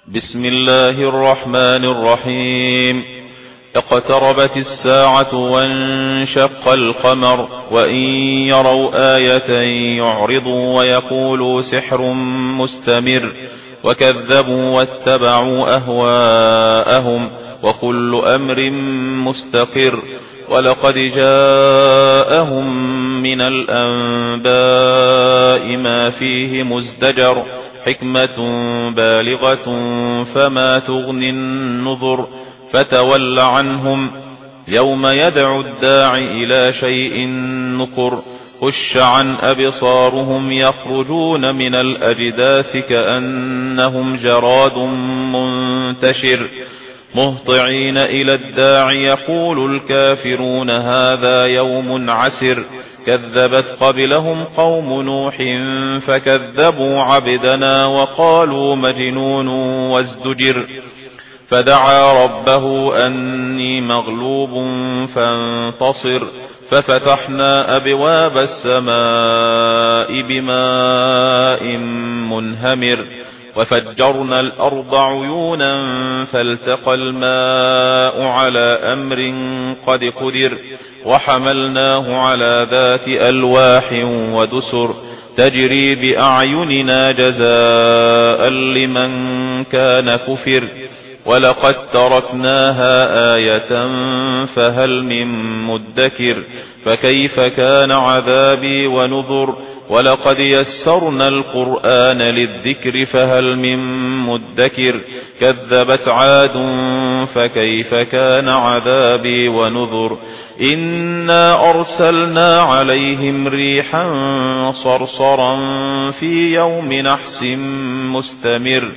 بسم الله الرحمن الرحيم. اقتربت الساعة وانشق القمر وإن يروا آية يعرضوا ويقولوا سحر مستمر وكذبوا واتبعوا أهواءهم وكل أمر مستقر ولقد جاءهم من الأنباء ما فيه مزدجر حكمة بالغة فما تغني النذر فتول عنهم يوم يدعو الداع إلى شيء نكر خش عن أبصارهم يخرجون من الأجداث كأنهم جراد منتشر مهطعين إلى الداع يقول الكافرون هذا يوم عسر كذبت قبلهم قوم نوح فكذبوا عبدنا وقالوا مجنون وازدجر فدعا ربه أني مغلوب فانتصر ففتحنا أبواب السماء بماء منهمر وفجرنا الأرض عيونا فالتقى الماء على أمر قد قدر وحملناه على ذات ألواح ودسر تجري بأعيننا جزاء لمن كان كفر ولقد تركناها آية فهل من مدكر فكيف كان عذابي ونذر ولقد يسرنا القرآن للذكر فهل من مدكر كذبت عاد فكيف كان عذابي ونذر إنا أرسلنا عليهم ريحا صرصرا في يوم نحس مستمر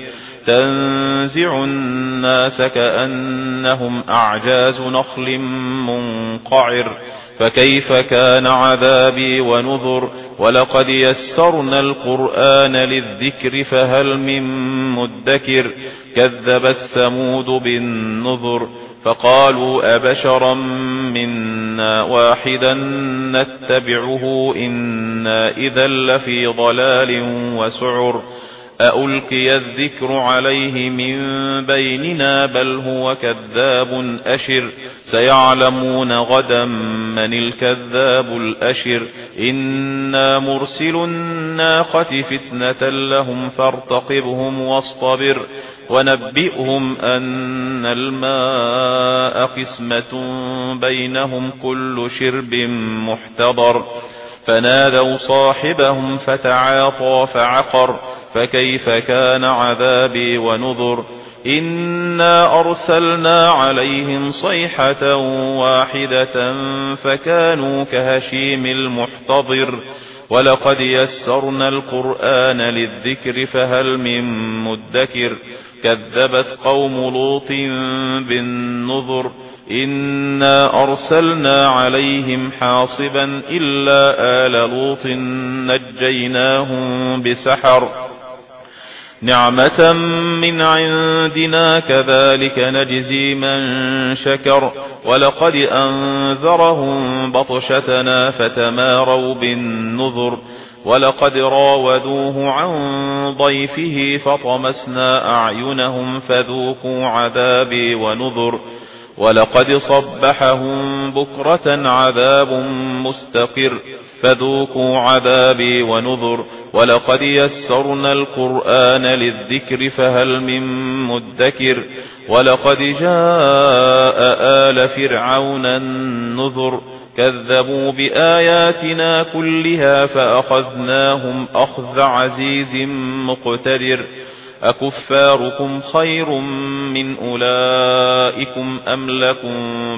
تنزع الناس كأنهم أعجاز نخل منقعر فكيف كان عذابي ونذر ولقد يسرنا القرآن للذكر فهل من مدكر كذبت ثمود بالنذر فقالوا أبشرا منا واحدا نتبعه إنا إذا لفي ضلال وسعر أألقي الذكر عليه من بيننا بل هو كذاب أشر سيعلمون غدا من الكذاب الأشر إنا مرسل الناقة فتنة لهم فارتقبهم واصطبر ونبئهم أن الماء قسمة بينهم كل شرب محتضر فنادوا صاحبهم فتعاطى فعقر فكيف كان عذابي ونذر إنا أرسلنا عليهم صيحة واحدة فكانوا كهشيم المحتضر ولقد يسرنا القرآن للذكر فهل من مدكر كذبت قوم لوط بالنذر إنا أرسلنا عليهم حاصبا إلا آل لوط نجيناهم بسحر نعمة من عندنا كذلك نجزي من شكر ولقد أنذرهم بطشتنا فتماروا بالنذر ولقد راودوه عن ضيفه فطمسنا أعينهم فذوقوا عذابي ونذر ولقد صبحهم بكرة عذاب مستقر فذوقوا عذابي ونذر ولقد يسرنا القرآن للذكر فهل من مدكر ولقد جاء آل فرعون النذر كذبوا بآياتنا كلها فأخذناهم أخذ عزيز مقتدر أكفاركم خير من أولئكم أم لكم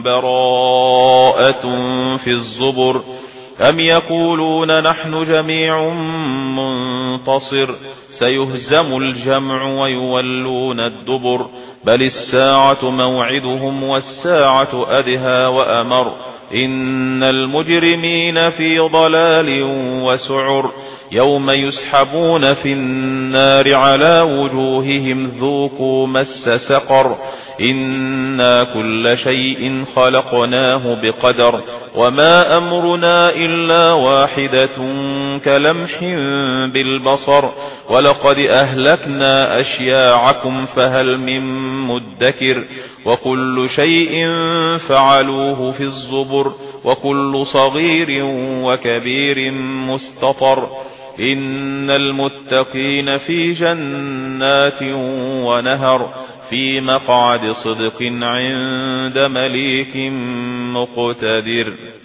براءة في الزبر أم يقولون نحن جميع منتصر سيهزم الجمع ويولون الدبر بل الساعة موعدهم والساعة أدهى وأمر إن المجرمين في ضلال وسعر يوم يسحبون في النار على وجوههم ذوقوا مس سقر إنا كل شيء خلقناه بقدر وما أمرنا إلا واحدة كلمح بالبصر ولقد أهلكنا أشياعكم فهل من مدكر وكل شيء فعلوه في الزبر وكل صغير وكبير مستطر إن المتقين في جنات ونهر في مقعد صدق عند مليك مقتدر.